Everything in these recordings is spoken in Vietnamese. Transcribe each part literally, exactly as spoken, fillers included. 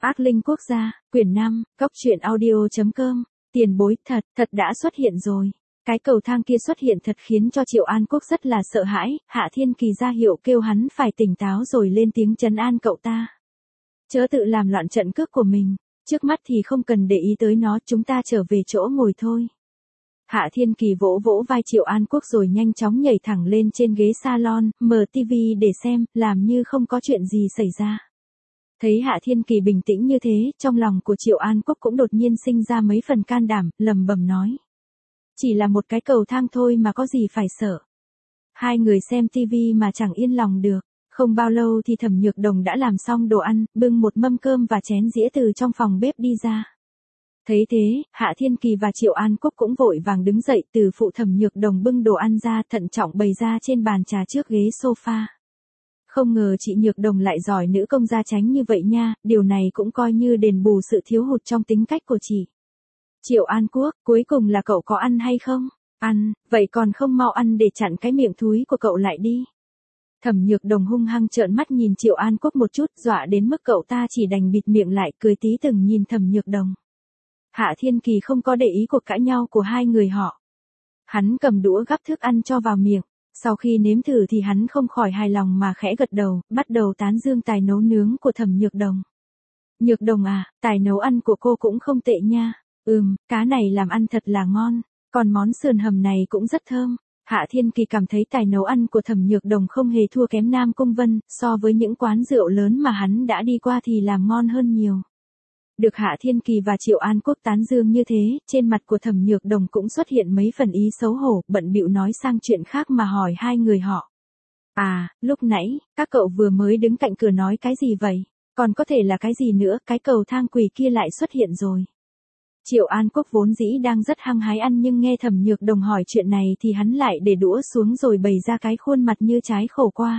Ác linh quốc gia, quyển năm, cốc truyện audio chấm com, tiền bối, thật, thật đã xuất hiện rồi. Cái cầu thang kia xuất hiện thật khiến cho Triệu An Quốc rất là sợ hãi, Hạ Thiên Kỳ ra hiệu kêu hắn phải tỉnh táo rồi lên tiếng trấn an cậu ta. Chớ tự làm loạn trận cước của mình, trước mắt thì không cần để ý tới nó, chúng ta trở về chỗ ngồi thôi. Hạ Thiên Kỳ vỗ vỗ vai Triệu An Quốc rồi nhanh chóng nhảy thẳng lên trên ghế salon, mở tivi để xem, làm như không có chuyện gì xảy ra. Thấy Hạ Thiên Kỳ bình tĩnh như thế, trong lòng của Triệu An Quốc cũng đột nhiên sinh ra mấy phần can đảm, lẩm bẩm nói. Chỉ là một cái cầu thang thôi mà có gì phải sợ. Hai người xem tivi mà chẳng yên lòng được. Không bao lâu thì Thẩm Nhược Đồng đã làm xong đồ ăn, bưng một mâm cơm và chén dĩa từ trong phòng bếp đi ra. Thấy thế, Hạ Thiên Kỳ và Triệu An Quốc cũng vội vàng đứng dậy từ phụ Thẩm Nhược Đồng bưng đồ ăn ra, thận trọng bày ra trên bàn trà trước ghế sofa. Không ngờ chị Nhược Đồng lại giỏi nữ công gia chánh như vậy nha, điều này cũng coi như đền bù sự thiếu hụt trong tính cách của chị. Triệu An Quốc, cuối cùng là cậu có ăn hay không? Ăn, vậy còn không mau ăn để chặn cái miệng thúi của cậu lại đi. Thẩm Nhược Đồng hung hăng trợn mắt nhìn Triệu An Quốc một chút, dọa đến mức cậu ta chỉ đành bịt miệng lại, cười tí từng nhìn Thẩm Nhược Đồng. Hạ Thiên Kỳ không có để ý cuộc cãi nhau của hai người họ. Hắn cầm đũa gắp thức ăn cho vào miệng. Sau khi nếm thử thì hắn không khỏi hài lòng mà khẽ gật đầu, bắt đầu tán dương tài nấu nướng của Thẩm Nhược Đồng. Nhược Đồng à, tài nấu ăn của cô cũng không tệ nha. Ừm, cá này làm ăn thật là ngon, còn món sườn hầm này cũng rất thơm. Hạ Thiên Kỳ cảm thấy tài nấu ăn của Thẩm Nhược Đồng không hề thua kém Nam Cung Vân, so với những quán rượu lớn mà hắn đã đi qua thì làm ngon hơn nhiều. Được Hạ Thiên Kỳ và Triệu An Quốc tán dương như thế, trên mặt của Thẩm Nhược Đồng cũng xuất hiện mấy phần ý xấu hổ, bận bịu nói sang chuyện khác mà hỏi hai người họ. À, lúc nãy, các cậu vừa mới đứng cạnh cửa nói cái gì vậy? Còn có thể là cái gì nữa, cái cầu thang quỷ kia lại xuất hiện rồi. Triệu An Quốc vốn dĩ đang rất hăng hái ăn nhưng nghe Thẩm Nhược Đồng hỏi chuyện này thì hắn lại để đũa xuống rồi bày ra cái khuôn mặt như trái khổ qua.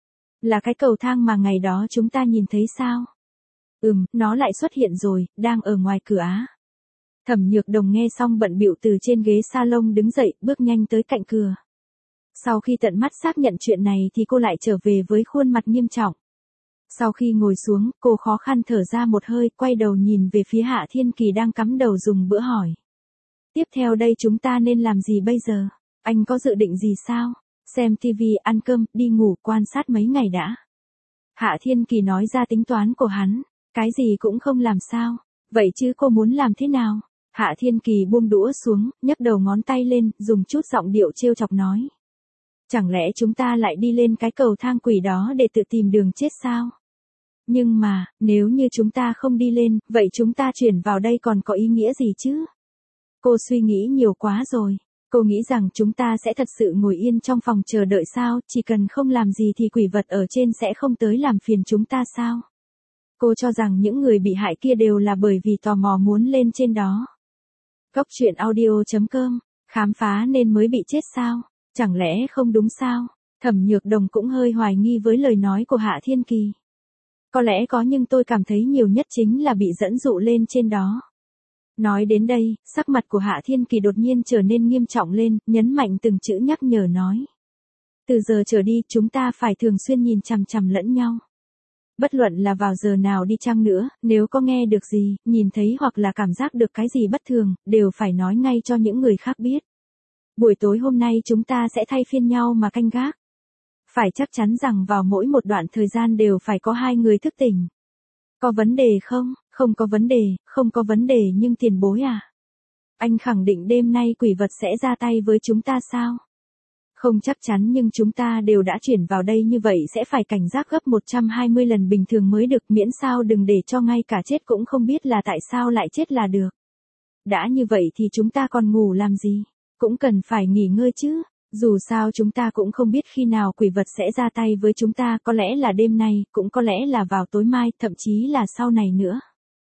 Là cái cầu thang mà ngày đó chúng ta nhìn thấy sao? Ừm, nó lại xuất hiện rồi, đang ở ngoài cửa á. Thẩm Nhược Đồng nghe xong bận bịu từ trên ghế salon đứng dậy, bước nhanh tới cạnh cửa. Sau khi tận mắt xác nhận chuyện này thì cô lại trở về với khuôn mặt nghiêm trọng. Sau khi ngồi xuống, cô khó khăn thở ra một hơi, quay đầu nhìn về phía Hạ Thiên Kỳ đang cắm đầu dùng bữa hỏi. Tiếp theo đây chúng ta nên làm gì bây giờ? Anh có dự định gì sao? Xem tivi, ăn cơm, đi ngủ, quan sát mấy ngày đã. Hạ Thiên Kỳ nói ra tính toán của hắn. Cái gì cũng không làm sao? Vậy chứ cô muốn làm thế nào? Hạ Thiên Kỳ buông đũa xuống, nhấc đầu ngón tay lên, dùng chút giọng điệu trêu chọc nói. Chẳng lẽ chúng ta lại đi lên cái cầu thang quỷ đó để tự tìm đường chết sao? Nhưng mà, nếu như chúng ta không đi lên, vậy chúng ta chuyển vào đây còn có ý nghĩa gì chứ? Cô suy nghĩ nhiều quá rồi. Cô nghĩ rằng chúng ta sẽ thật sự ngồi yên trong phòng chờ đợi sao, chỉ cần không làm gì thì quỷ vật ở trên sẽ không tới làm phiền chúng ta sao? Cô cho rằng những người bị hại kia đều là bởi vì tò mò muốn lên trên đó. Cốc truyện audio chấm com, khám phá nên mới bị chết sao? Chẳng lẽ không đúng sao? Thẩm Nhược Đồng cũng hơi hoài nghi với lời nói của Hạ Thiên Kỳ. Có lẽ có nhưng tôi cảm thấy nhiều nhất chính là bị dẫn dụ lên trên đó. Nói đến đây, sắc mặt của Hạ Thiên Kỳ đột nhiên trở nên nghiêm trọng lên, nhấn mạnh từng chữ nhắc nhở nói. Từ giờ trở đi chúng ta phải thường xuyên nhìn chằm chằm lẫn nhau. Bất luận là vào giờ nào đi chăng nữa, nếu có nghe được gì, nhìn thấy hoặc là cảm giác được cái gì bất thường, đều phải nói ngay cho những người khác biết. Buổi tối hôm nay chúng ta sẽ thay phiên nhau mà canh gác. Phải chắc chắn rằng vào mỗi một đoạn thời gian đều phải có hai người thức tỉnh. Có vấn đề không? Không có vấn đề, không có vấn đề nhưng tiền bối à? Anh khẳng định đêm nay quỷ vật sẽ ra tay với chúng ta sao? Không chắc chắn nhưng chúng ta đều đã chuyển vào đây như vậy sẽ phải cảnh giác gấp một trăm hai mươi lần bình thường mới được, miễn sao đừng để cho ngay cả chết cũng không biết là tại sao lại chết là được. Đã như vậy thì chúng ta còn ngủ làm gì? Cũng cần phải nghỉ ngơi chứ. Dù sao chúng ta cũng không biết khi nào quỷ vật sẽ ra tay với chúng ta, có lẽ là đêm nay, cũng có lẽ là vào tối mai, thậm chí là sau này nữa.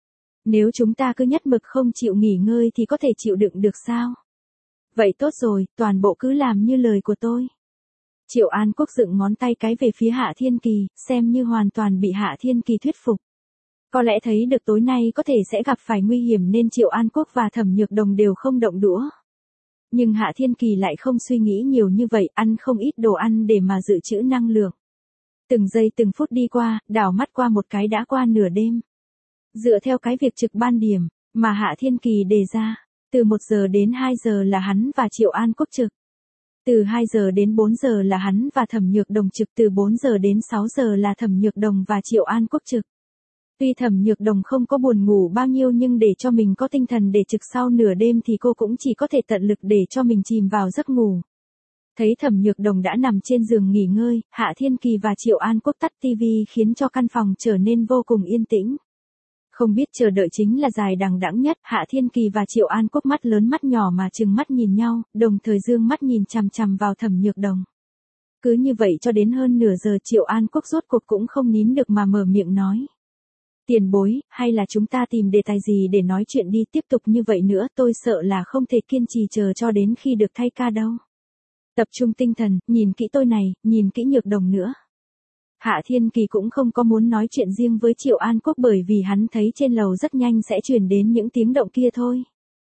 Nếu chúng ta cứ nhất mực không chịu nghỉ ngơi thì có thể chịu đựng được sao? Vậy tốt rồi, toàn bộ cứ làm như lời của tôi. Triệu An Quốc dựng ngón tay cái về phía Hạ Thiên Kỳ, xem như hoàn toàn bị Hạ Thiên Kỳ thuyết phục. Có lẽ thấy được tối nay có thể sẽ gặp phải nguy hiểm nên Triệu An Quốc và Thẩm Nhược Đồng đều không động đũa. Nhưng Hạ Thiên Kỳ lại không suy nghĩ nhiều như vậy, ăn không ít đồ ăn để mà dự trữ năng lượng. Từng giây từng phút đi qua, đảo mắt qua một cái đã qua nửa đêm. Dựa theo cái việc trực ban điểm mà Hạ Thiên Kỳ đề ra, từ một giờ đến hai giờ là hắn và Triệu An Quốc trực. Từ hai giờ đến bốn giờ là hắn và Thẩm Nhược Đồng trực, từ bốn giờ đến sáu giờ là Thẩm Nhược Đồng và Triệu An Quốc trực. Tuy Thẩm Nhược Đồng không có buồn ngủ bao nhiêu nhưng để cho mình có tinh thần để trực sau nửa đêm thì cô cũng chỉ có thể tận lực để cho mình chìm vào giấc ngủ. Thấy Thẩm Nhược Đồng đã nằm trên giường nghỉ ngơi, Hạ Thiên Kỳ và Triệu An Quốc tắt tivi khiến cho căn phòng trở nên vô cùng yên tĩnh. Không biết chờ đợi chính là dài đằng đẵng nhất, Hạ Thiên Kỳ và Triệu An Quốc mắt lớn mắt nhỏ mà trừng mắt nhìn nhau, đồng thời dương mắt nhìn chằm chằm vào Thẩm Nhược Đồng. Cứ như vậy cho đến hơn nửa giờ Triệu An Quốc rốt cuộc cũng không nín được mà mở miệng nói. Tiền bối, hay là chúng ta tìm đề tài gì để nói chuyện đi, tiếp tục như vậy nữa tôi sợ là không thể kiên trì chờ cho đến khi được thay ca đâu. Tập trung tinh thần, nhìn kỹ tôi này, nhìn kỹ Nhược Đồng nữa. Hạ Thiên Kỳ cũng không có muốn nói chuyện riêng với Triệu An Quốc bởi vì hắn thấy trên lầu rất nhanh sẽ truyền đến những tiếng động kia thôi.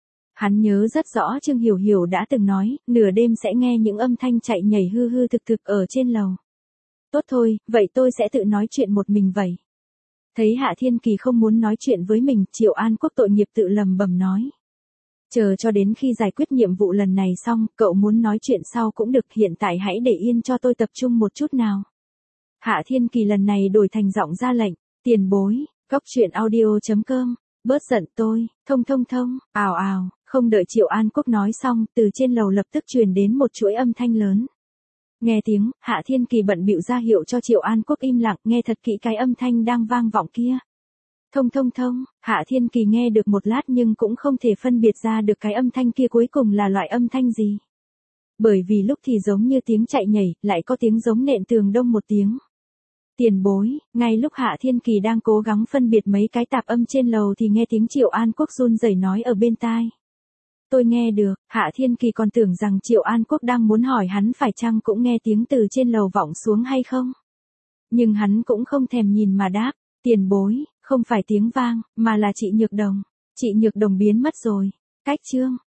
Hắn nhớ rất rõ Trương Hiểu Hiểu đã từng nói, nửa đêm sẽ nghe những âm thanh chạy nhảy hư hư thực thực ở trên lầu. Tốt thôi, vậy tôi sẽ tự nói chuyện một mình vậy. Thấy Hạ Thiên Kỳ không muốn nói chuyện với mình, Triệu An Quốc tội nghiệp tự lầm bầm nói. Chờ cho đến khi giải quyết nhiệm vụ lần này xong, cậu muốn nói chuyện sau cũng được, hiện tại hãy để yên cho tôi tập trung một chút nào. Hạ Thiên Kỳ lần này đổi thành giọng ra lệnh, tiền bối, cóc truyện audio chấm com, bớt giận tôi, thông thông thông, ào ào, không đợi Triệu An Quốc nói xong, từ trên lầu lập tức truyền đến một chuỗi âm thanh lớn. Nghe tiếng, Hạ Thiên Kỳ bận bịu ra hiệu cho Triệu An Quốc im lặng, nghe thật kỹ cái âm thanh đang vang vọng kia. Thông thông thông, Hạ Thiên Kỳ nghe được một lát nhưng cũng không thể phân biệt ra được cái âm thanh kia cuối cùng là loại âm thanh gì. Bởi vì lúc thì giống như tiếng chạy nhảy, lại có tiếng giống nện tường đông một tiếng. Tiền bối, ngay lúc Hạ Thiên Kỳ đang cố gắng phân biệt mấy cái tạp âm trên lầu thì nghe tiếng Triệu An Quốc run rẩy nói ở bên tai. Tôi nghe được, Hạ Thiên Kỳ còn tưởng rằng Triệu An Quốc đang muốn hỏi hắn phải chăng cũng nghe tiếng từ trên lầu vọng xuống hay không. Nhưng hắn cũng không thèm nhìn mà đáp, tiền bối, không phải tiếng vang, mà là chị Nhược Đồng. Chị Nhược Đồng biến mất rồi. Cách chương.